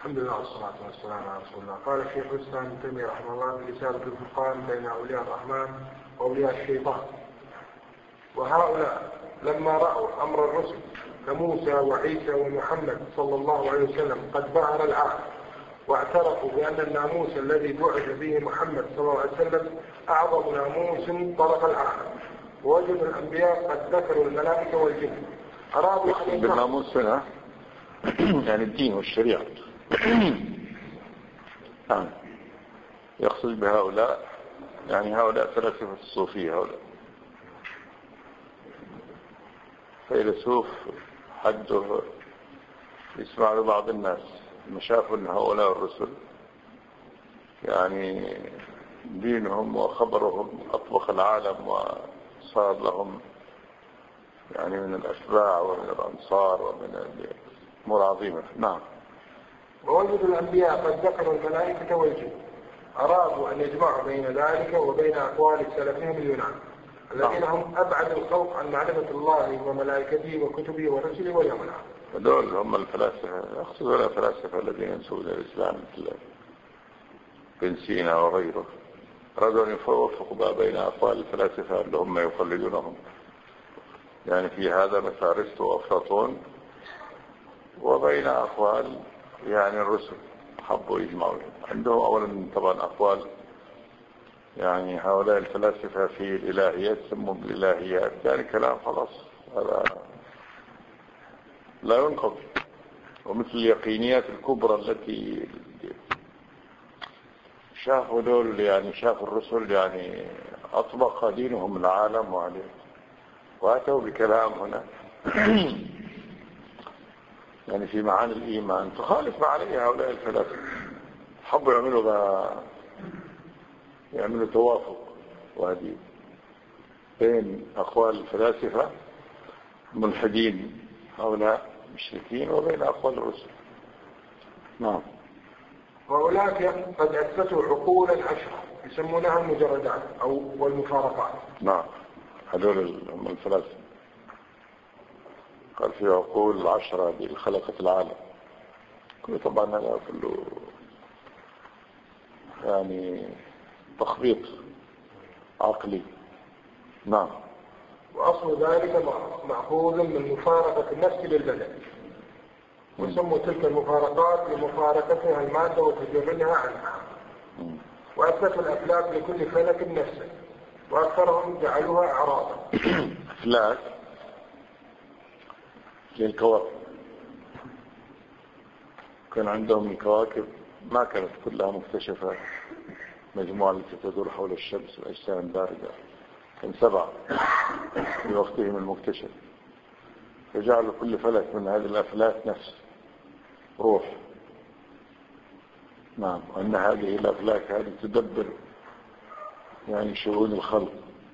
الحمد لله والصلاة والسلام على رسول الله. قال الشيخ الإسلام ابن تيمية رحمه الله في رسالة الفرقان بين أولياء الرحمن وأولياء الشيطان: وهؤلاء لما رأوا أمر الرسل كموسى وعيسى ومحمد صلى الله عليه وسلم قد ظهر العالم، واعترفوا بأن الناموس الذي بعث به محمد صلى الله عليه وسلم أعظم ناموس طرق العالم، ووجدوا الأنبياء قد ذكروا الملائكة والجن، أرادوا أن بالناموس هنا يعني الدين والشريعة. يقصد بهؤلاء يعني هؤلاء فلاسفة الصوفية، هؤلاء فيلسوف حده يسمع لبعض الناس لما شافوا أن هؤلاء الرسل يعني دينهم وخبرهم أطبق العالم وصار لهم يعني من الأتباع ومن الأنصار ومن الأمور عظيمة. نعم. ووجدوا الأنبياء قد ذكروا الملائكة والجن، أرادوا أن يجمعوا بين ذلك وبين أقوال سلفهم اليونان الذين هم أبعد الخلق عن معرفة الله وملائكته وكتبه ورسله واليوم الآخر. هذول هم الفلاسفة، يقصدون الفلاسفة الذين ينسبون الإسلام مثل ابن سينا وغيره، أرادوا أن يوفقوا بين أقوال الفلاسفة اللي هم يقلدونهم يعني في هذا مثل أرسطو وأفلاطون، وبين أقوال يعني الرسل حبوا يجمعوا عندهم. أولا طبعا أقوال يعني هؤلاء الفلاسفة في الإلهيات سموا بالإلهيات، يعني كلام خلاص هذا لا ينقض، ومثل اليقينيات الكبرى التي شافوا دول يعني شافوا الرسل يعني أطبق دينهم العالم وعليه، وأتوا بكلام هنا يعني في معاني الإيمان تخالف ما عليه هؤلاء الفلاسفة. حبوا يعملوا توافق وهدي بين أقوال الفلاسفة ملحدين هؤلاء مشركين وبين أقوال الرسل. نعم. وأولئك قد أثبتوا عقولا 10 يسمونها المجردات أو والمفارقات. نعم، هذول هم الفلاسفة. قال في عقول 10 اللي خلقت العالم كله، طبعا هذا كله يعني تخبيط عقلي. نعم. وأصل ذلك مأخوذ من مفارقة النفس للبدن، وسموا تلك المفارقات لمفارقتها المادة وتجردها عنها. وأثبتوا الأفلاك لكل فلك نفسه، وأكثرهم جعلوها أعراضا. أفلاك للكواكب، كان عندهم الكواكب ما كانت كلها مكتشفة، مجموعة التي تدور حول الشمس الأجسام الباردة كان 7 في وقتهم المكتشف، فجعلوا كل فلك من هذه الأفلاك نفس روح. نعم. وأن هذه الأفلاك هذه تدبر يعني شؤون الخلق.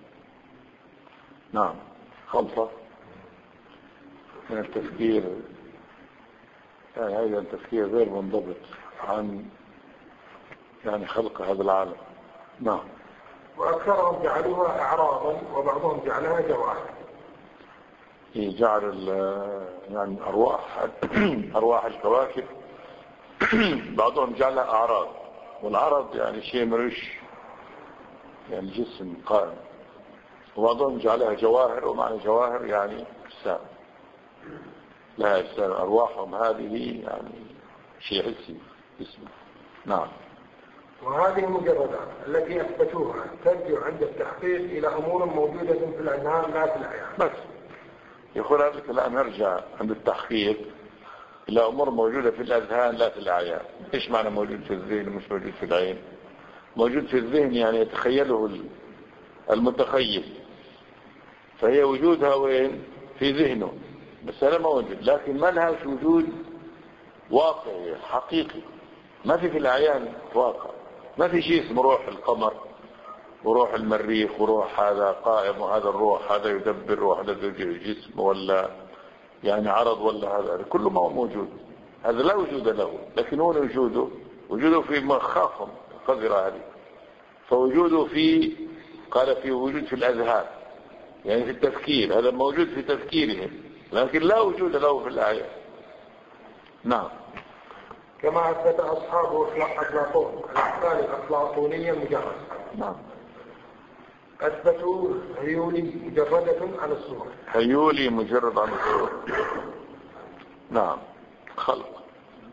نعم. خلطة من التفكير، يعني هذا التفكير غير منضبط عن يعني خلق هذا العالم. نعم. وأكثرهم جعلوها أعراضا وبعضهم جعلها جواهر. جعل يعني أرواح الكواكب بعضهم جعلها أعراض، والعرض يعني شيء ملوش يعني جسم قائم، وبعضهم جعلها جواهر، ومعنى جواهر يعني أجسام لها أجسام. أرواحهم هذه يعني شيء حسي اسمه. نعم. وهذه المجردات التي أثبتوها ترجع عند التحقيق إلى أمور موجودة في الأذهان لا في الأعيان. بس يقول هذا الكلام يرجع عند التحقيق إلى أمور موجودة في الأذهان لا في الأعيان. إيش معنى موجود في الذهن ومش موجود في العين؟ موجود في الذهن يعني يتخيله المتخيل، فهي وجودها وين؟ في ذهنه، بس أنا موجود، لكن ما لهاش وجود واقعي حقيقي، ما في الأعيان واقع. ما في شيء اسمه روح القمر وروح المريخ وروح هذا قائم وهذا الروح هذا يدبر وهذا جسم ولا يعني عرض ولا هذا كله ما هو موجود، هذا لا وجود له. لكن هو وجوده في مخاخهم القذرة هذه، فوجوده في قال في وجود في الأذهان يعني في التفكير، هذا موجود في تفكيرهم، لكن لا وجود له في الآية. نعم. كما أثبت أصحابه أفلاطون الأفعال الأفلاطونية المجردة. نعم. أثبتوا هيولي مجردة عن الصورة. هيولي مجرد عن الصورة. نعم. خلق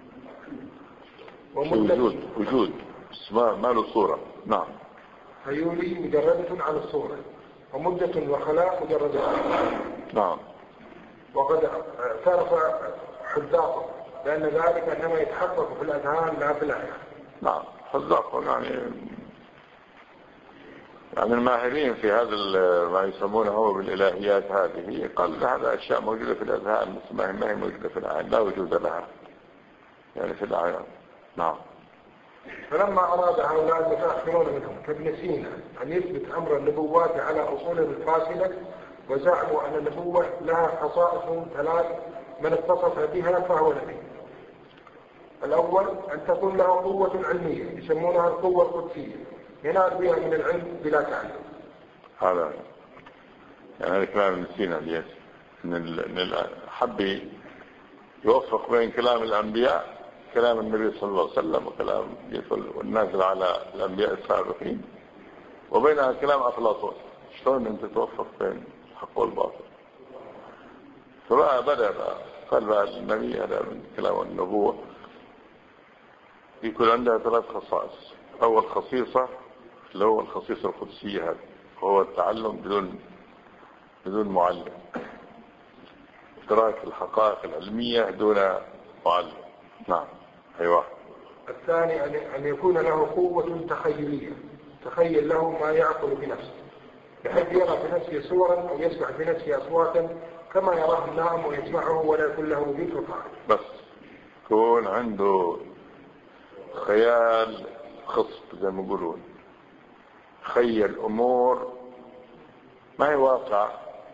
وجود ما له صورة. نعم. هيولي مجردة عن الصورة ومدة وخلاء مجردة. نعم. وقد اعترف حذاقه لأن ذلك إنما يتحقق في الأذهان لا في الآية. نعم. حذاقه يعني الماهرين في هذا ما يسمونه هو بالإلهيات هذه، قال هذا أشياء موجودة في الأذهان بس ما هي موجودة في العين، لا وجود لها يعني في العين. نعم. فلما أراد هؤلاء المتأخرون منهم كابن سينا أن يثبت أمر النبوات على أصولهم الفاسدة، وزعموا أن النبوة لها خصائص ثلاث من اتصف بها فهو نبي. الأول أن تكون له قوة علمية يسمونها القوة القدسية ينال بها من العلم بلا تعلم. هذا يعني كلام ابن سينا الياس إن حب يوفق بين كلام الأنبياء، كلام النبي صلى الله عليه وسلم وكلام والنازل على الأنبياء السابقين، وبينها كلام أفلاطون. شلون أنت توفق بين الحق والباطل؟ فبقى بدأ قال بقى النبي هذا من كلام النبوة يكون عندها ثلاث خصائص. أول خصيصة اللي هو الخصيصة القدسية هذا، وهو التعلم بدون معلم، إدراك الحقائق العلمية دون معلم. نعم. أيوة. الثاني أن يكون له قوة تخيلية، تخيل له ما يعقل بنفسه، بحيث يرى بنفسه صورا أو يسمع بنفسه أصواتا كما يراه النائم ويسمعه ولا يكون له ذكر فاعل. بس يكون عنده خيال خصب زي ما يقولون، خيل أمور ما هي واقع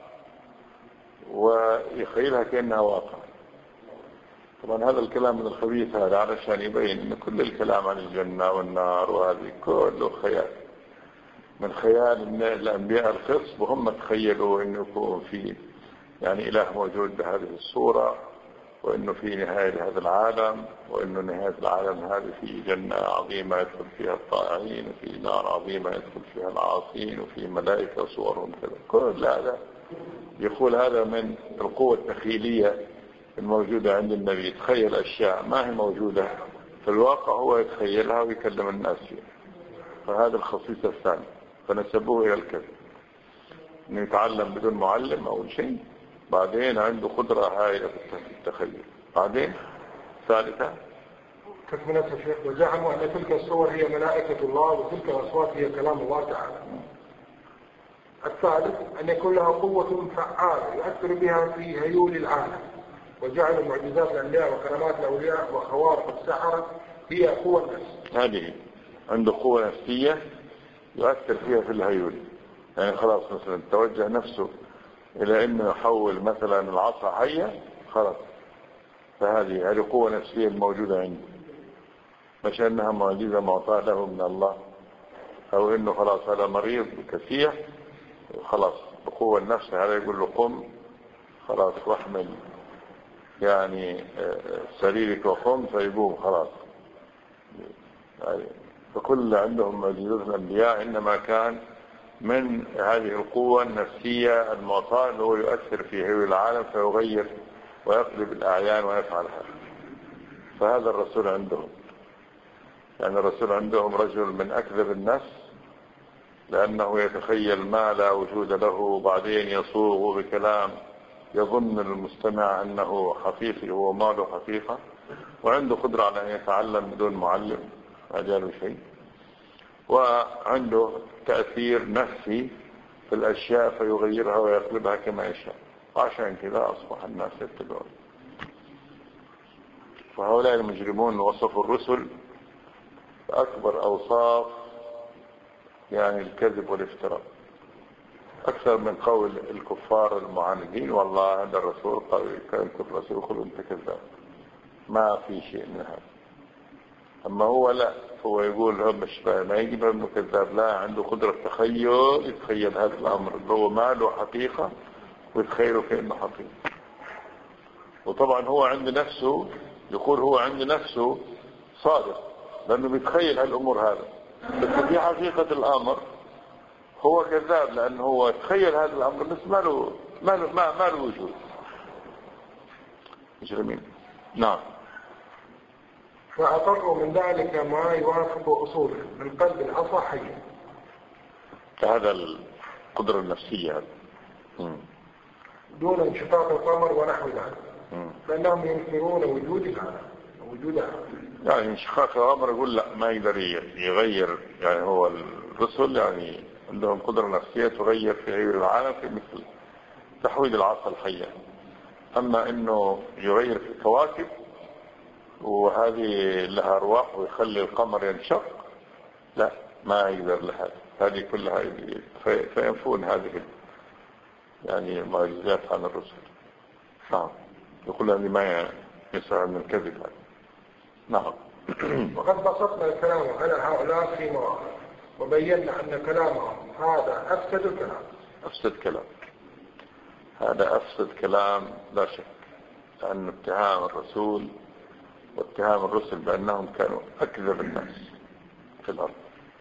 ويخيلها كأنها واقع. طبعا هذا الكلام من الخبيث هذا علشان يبين ان كل الكلام عن الجنة والنار وهذه كله خيال، من خيال ان الانبياء الخصب وهم تخيلوا انه يكون في يعني اله موجود بهذه الصورة، وانه في نهاية هذا العالم، وانه نهاية العالم هذه في جنة عظيمة يدخل فيها الطائعين، وفي نار عظيمة يدخل فيها العاصين، وفي ملائكة صورهم كذا. كل هذا يقول هذا من القوة التخيلية الموجودة عند النبي، يتخيل أشياء ما هي موجودة في الواقع، هو يتخيلها ويكلم الناس فيها. فهذا الخصيصة الثانية، فنسبوه إلى الكذب، إنه يتعلم بدون معلم أول شيء، بعدين عنده قدرة هائلة في التخيل، بعدين ثالثة كيف من الشيخ وزعموا أن تلك الصور هي ملائكة الله وتلك الأصوات هي كلام الله تعالى. الثالث أن يكون لها قوة فعالة يؤثر بها في هيول العالم، وجعل معجزات الأنبياء وكرامات الأولياء وخوارق السحرة هي قوة النفس. هذه عنده قوة نفسية يؤثر فيها في الهيول، يعني خلاص مثلا توجه نفسه إلى أنه يحول مثلا العصا حية، خلاص فهذه قوة نفسية الموجودة عنده، مش أنها معجزة معطاة له من الله، أو أنه خلاص هذا مريض كثير خلاص بقوة النفس هذا يقول له قم خلاص واحمل يعني سريرك وقم فيقوم خلاص. فكل عندهم معجزات الأنبياء إنما كان من هذه القوة النفسية المعطاة اللي هو يؤثر في هوى العالم فيغير ويقلب الأعيان ويفعل هذا. فهذا الرسول عندهم، يعني الرسول عندهم رجل من أكذب الناس، لأنه يتخيل ما لا وجود له وبعدين يصوغ بكلام يظن المستمع أنه حقيقي هو ما له حقيقة، وعنده قدرة على أن يتعلم بدون معلم أجاله شيء، وعنده تأثير نفسي في الأشياء فيغيرها ويقلبها كما يشاء، عشان كذا أصبح الناس يتبعون. فهؤلاء المجرمون وصفوا الرسل بأكبر أوصاف يعني الكذب والافتراء، أكثر من قول الكفار المعاندين والله هذا الرسول قوي كان كل رسول يقول أنت كذاب، ما في شيء من هذا. أما هو لا، هو يقول هو مش ما يجب أنه كذاب، لا عنده قدرة تخيل، يتخيل هذا الأمر اللي هو ما له حقيقة ويتخيله كأنه حقيقة. وطبعا هو عند نفسه يقول هو عند نفسه صادق، لأنه بيتخيل هالأمور هذا، بس في حقيقة الأمر هو كذاب، لأنه هو تخيل هذا الأمر بس ما له وجود. مجرمين. نعم. فأقروا من ذلك ما يوافق أصوله من قلب العصا حيا. هذا القدرة النفسية هذا. دون انشقاق القمر ونحو ذلك، فإنهم ينكرون وجودها. يعني انشقاق القمر يقول لا ما يقدر يغير، يعني هو الرسل يعني عندهم قدرة نفسية تغير في غير العالم في مثل تحويل العصا الحية. أما إنه يغير في الكواكب وهذه لها أرواح ويخلي القمر ينشق، لا ما يقدر لها هذه كلها، فينفون هذه يعني معجزات عن الرسل. نعم. يقول هذه ما يسعى من الكذب هذا. نعم. وقد بسطنا الكلام على هؤلاء في مواقع وبينا أن كلامهم هذا أفسد الكلام. هذا أفسد كلام لا شك، لأن اتهام الرسول واتهام الرسل بأنهم كانوا أكذب الناس في الأرض.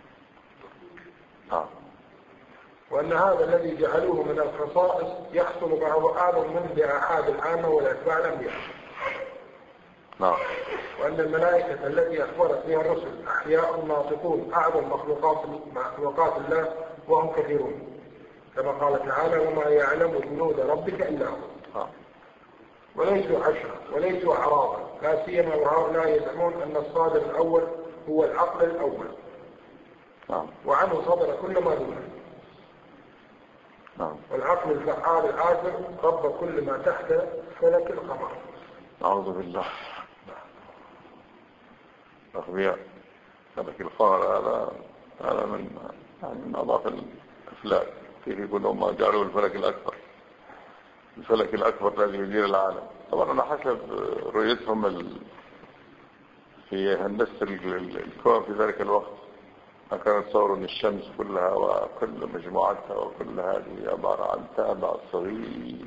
وأن هذا الذي جعلوه من الخصائص يحصل معه أعظم من لآحاد العامة والأتباع الأنبياء. نعم. وأن الملائكة التي أخبرت بها الرسل أحياء ناطقون أعظم مخلوقات الله وهم كثيرون، كما قال تعالى وما يعلم جنود ربك إلا هو. وليسوا عشرة وليسوا أعراضا، لا سيما وهؤلاء يزعمون أن الصادر الأول هو العقل الأول، وعنه صدر كل ما دونه. والعقل الفعال العاجل رب كل ما تحت فلك القمر. أعوذ بالله. أخبياء فلك القمر هذا من أضعف الأفلاك. كيف يقولون ما جعلوا الفلك الأكبر الذي يدير العالم. طبعا على حسب رؤيتهم في هندسة الكون في ذلك الوقت، ما كانت تصور أن الشمس كلها وكل مجموعتها وكل هذه عبارة عن تابع صغير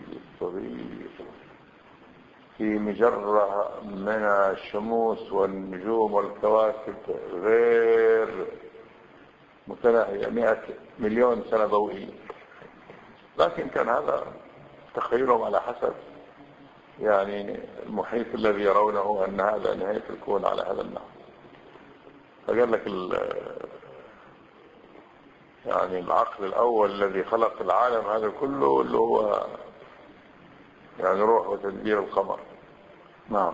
في مجرة من الشموس والنجوم والكواكب غير متناهية 100 مليون سنة ضوئية. لكن كان هذا تخيلهم على حسب يعني المحيط الذي يرونه أن هذا نهاية الكون على هذا النحو. فقال لك يعني العقل الأول الذي خلق العالم هذا كله اللي هو يعني روح وتدبير القمر. نعم.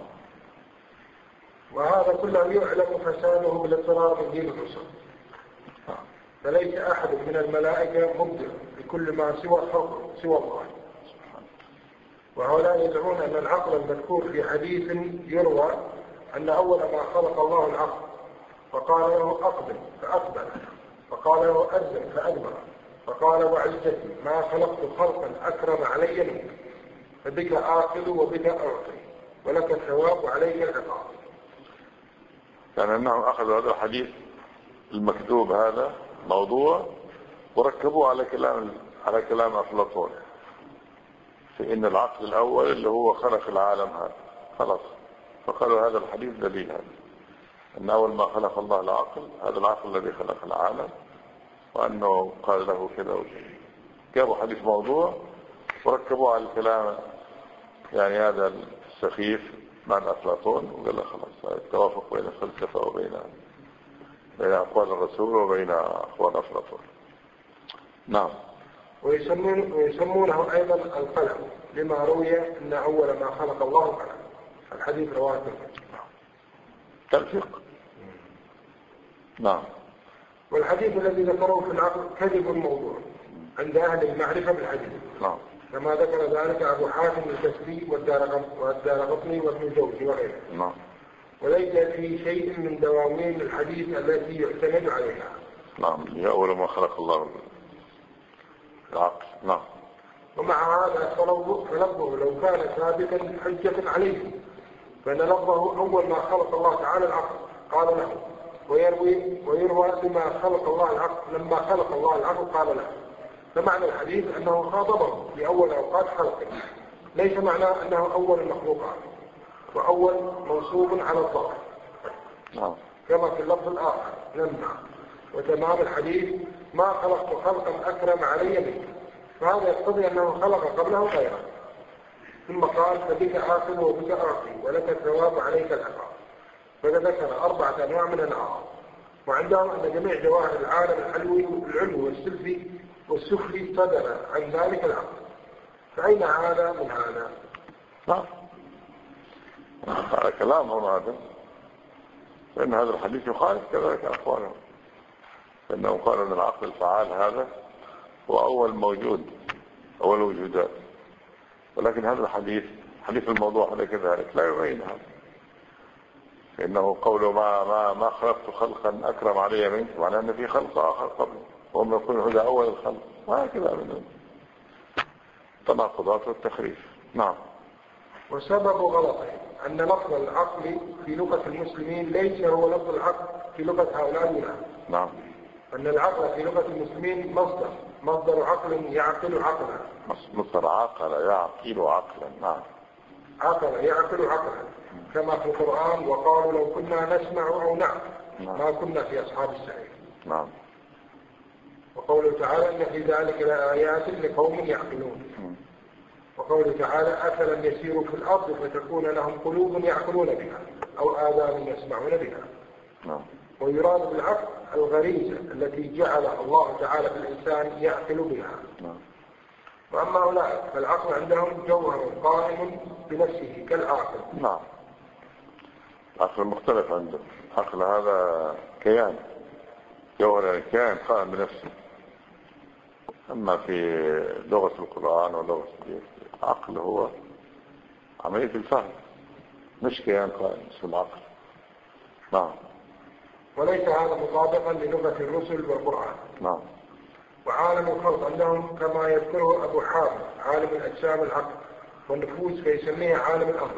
وهذا كله يعلم فساده بالاضطرار من دين الرسل. فليس أحد من الملائكة مبدع بكل ما سوى الله. وهؤلاء يدعون أن العقل المذكور في حديث يروى أن أول ما خلق الله العقل فقال له أقبل فأقبل، فقال له أذن فأدبر، فقال وعزتي ما خلقت خلقا أكرم علي منك، فبك آخذ وبك أعطي ولك الثواب وعليك العقاب. يعني أنهم أخذوا هذا الحديث المكتوب هذا موضوع وركبوه على كلام أفلاطون في إن العقل الأول اللي هو خلق العالم هذا خلاص، فقالوا هذا الحديث دليل هذا أن أول ما خلق الله العقل هذا العقل الذي خلق العالم، وأنه قال له كذا وكذا. جابوا حديث موضوع وركبوه على الكلام يعني هذا السخيف مع أفلاطون، وقال له خلاص التوافق بين الفلسفة وبين أقوال الرسول وبين أقوال أفلاطون. نعم. ويسمونه أيضا القلم لما روي أن أول ما خلق الله القلم. الحديث رواه تلفيق. نعم. والحديث الذي ذكروه في العقل كذب موضوع عند أهل المعرفة بالحديث. نعم. كما ذكر ذلك أبو حاتم الكسبي والدارقطني وابن الجوزي وغيره. نعم. وليس في شيء من دواوين الحديث التي يعتمد عليها. نعم. هي أول ما خلق الله العقل. نعم. ومع هذا فلفظه لو كان ثابتا حجة عليه، فإن لفظه أول ما خلق الله تعالى العقل قال له، ويروى لما خلق الله العقل لما خلق الله العقل قال له. فمعنى الحديث أنه خاطبه في أول أوقات خلقه، ليس معناه أنه أول المخلوقات وأول منصوب على الظاهر. كما في اللفظ الآخر لما، وتمام الحديث ما خلقت خلقا أكرم علي منك، فهذا يقتضي أنه خلق قبله غيره. ثم قال فبك آخذ وبك أعطي ولك الثواب عليك العقاب. فذكر 4 أنواع من العقاب، وعندهم أن جميع جواهر العالم العلوي والسفلي صدر عن ذلك العقل. فأين هذا من هذا؟ هذا كلامهم هذا، فإن هذا الحديث يخالف كذلك أقوالهم، فإنهم قالوا أن العقل الفعال هذا هو أول موجود، أول وجودات، ولكن هذا الحديث حديث الموضوع هذا كذلك لا يبين هذا، فإنه قوله ما خلقت خلقا أكرم علي منك، معناه أن في خلق آخر قبل، وهم يقولون هذا أول الخلق، وهكذا من التناقضات والتخريف. نعم. وسبب غلطه أن لفظ العقل في لغة المسلمين ليس هو لفظ العقل في لغة هؤلاء الناس. نعم. أن العقل في لغة المسلمين مصدر عقل يعقل عقلا. مصدر عقل يعقل عقلا. نعم. عقل يعقل عقلا، كما في القرآن وقالوا لو كنا نسمع أو نعقل ما كنا في أصحاب السعير. نعم. وقوله تعالى إن في ذلك لآيات لقوم يعقلون. وقوله تعالى أفلم يسيروا في الأرض فتكون لهم قلوب يعقلون بها أو آذان يسمعون بها. ويراد بالعقل الغريزة التي جعلها الله تعالى بالإنسان يعقل بها. وأما أولئك فالعقل عندهم جوهر قائم بنفسه كالعاقل. نعم. العقل مختلف عندهم، العقل هذا كيان، جوهر الكيان قائم بنفسه. أما في لغة القرآن ولغة العقل هو عملية الفهم، مش كيان قائم اسمه العقل. نعم. وليس هذا مطابقا للغة الرسل والقرآن. نعم. وعالم الخلق عندهم كما يذكره أبو حامد عالم الأجسام العقل والنفوس فيسميه عالم الأمر،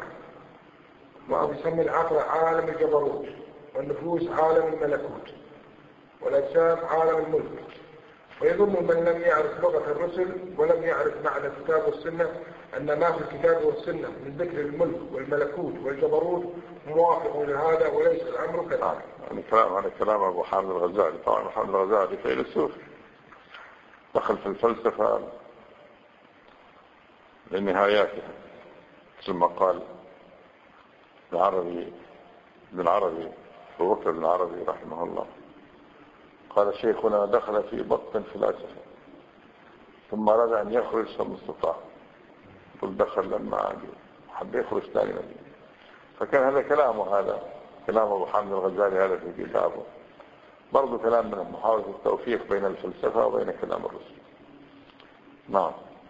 ويسمي العقل عالم الجبروت، والنفوس عالم الملكوت، والأجسام عالم الملك. ويظن من لم يعرف لغة الرسل ولم يعرف معنى الكتاب والسنة أن ما في الكتاب والسنة من ذكر الملك والملكوت والجبروت موافق لهذا، وليس الأمر كذلك. هذا كلام أبو حامد الغزالي. طبعا أبو حامد الغزالي فيلسوف دخل في الفلسفة لنهاياتها، ثم قال ابن العربي أبو بكر بن العربي رحمه الله قال شيخنا دخل في بطن فلاسفة ثم أراد أن يخرج فما استطاع، قل دخل لما حب يخرج ثاني مدينة. فكان هذا كلامه، هذا كلام أبو حامد الغزالي هذا في كتابه برضو كلام من محاولة التوفيق بين الفلسفة وبين كلام الرسل. نعم.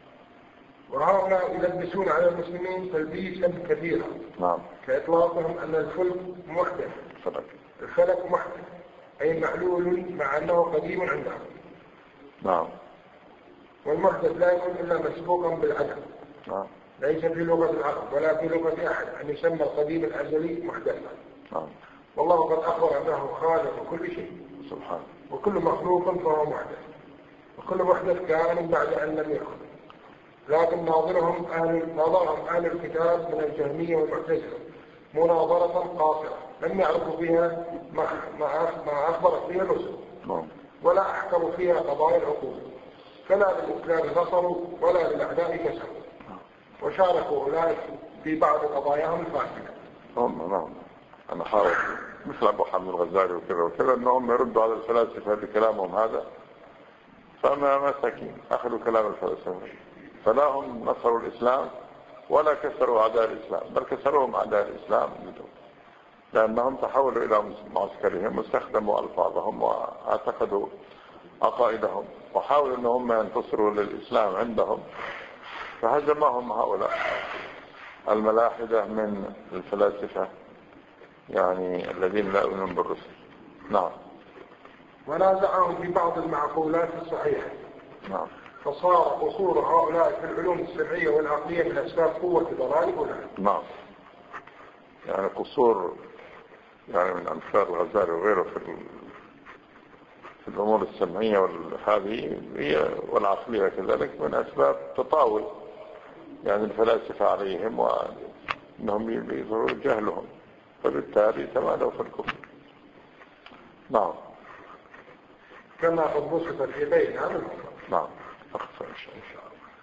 وهؤلاء يلبسون على المسلمين تلبيسا كثيرا. نعم. كإطلاقهم أن الفلك محدث، الفلك محدث أي معلول مع أنه قديم عندهم. نعم. والمحدث لا يكون إلا مسبوقا بالعدم. نعم. ليس في لغة العرب ولا في لغة أحد أن يسمى القديم الأزلي محدثا. نعم. والله قد أخبر أنه خالق كل شيء سبحانه، وكل مخلوق فهو محدث، وكل محدث كان بعد أن لم يكن. لكن ناظرهم أهل الكتاب من الجهمية والمعتزلة مناظرة قاصرة لم يعرفوا فيها ما أخبرت فيها الرسل، ولا أحكموا فيها قضايا العقول، فلا للإسلام نصروا ولا للأعداء كسروا، وشاركوا أولئك في بعض قضاياهم الفاسدة. نعم. أنا حاول مثل أبو حامد الغزالي وكذا أنهم يردوا على الفلاسفة بكلامهم هذا، فما مساكين أخذوا كلام الفلاسفة، فلا هم نصروا الإسلام ولا كسروا أعداء الإسلام، بل كسروهم أعداء الإسلام لأنهم تحولوا إلى معسكرهم واستخدموا ألفاظهم واعتقدوا عقائدهم وحاولوا أنهم ينتصروا للإسلام عندهم، فهزمهم هؤلاء الملاحدة من الفلاسفة يعني الذين لا يؤمنون بالرسل. نعم. ونازعهم في بعض المعقولات الصحيحة. نعم. فصار قصور هؤلاء في العلوم السمعية والعقلية من أسباب قوة ضلال أولئك. نعم. يعني قصور يعني من أمثال الغزالي وغيره في الأمور السمعية والهذه والعقلية كذلك من أسباب تطاول يعني الفلاسفة عليهم وأنهم يظهروا جهلهم، فبالتالي تمادوا في الكفر. نعم كما قد وصف في غيرها من الصفات. نعم أخفى إن شاء الله.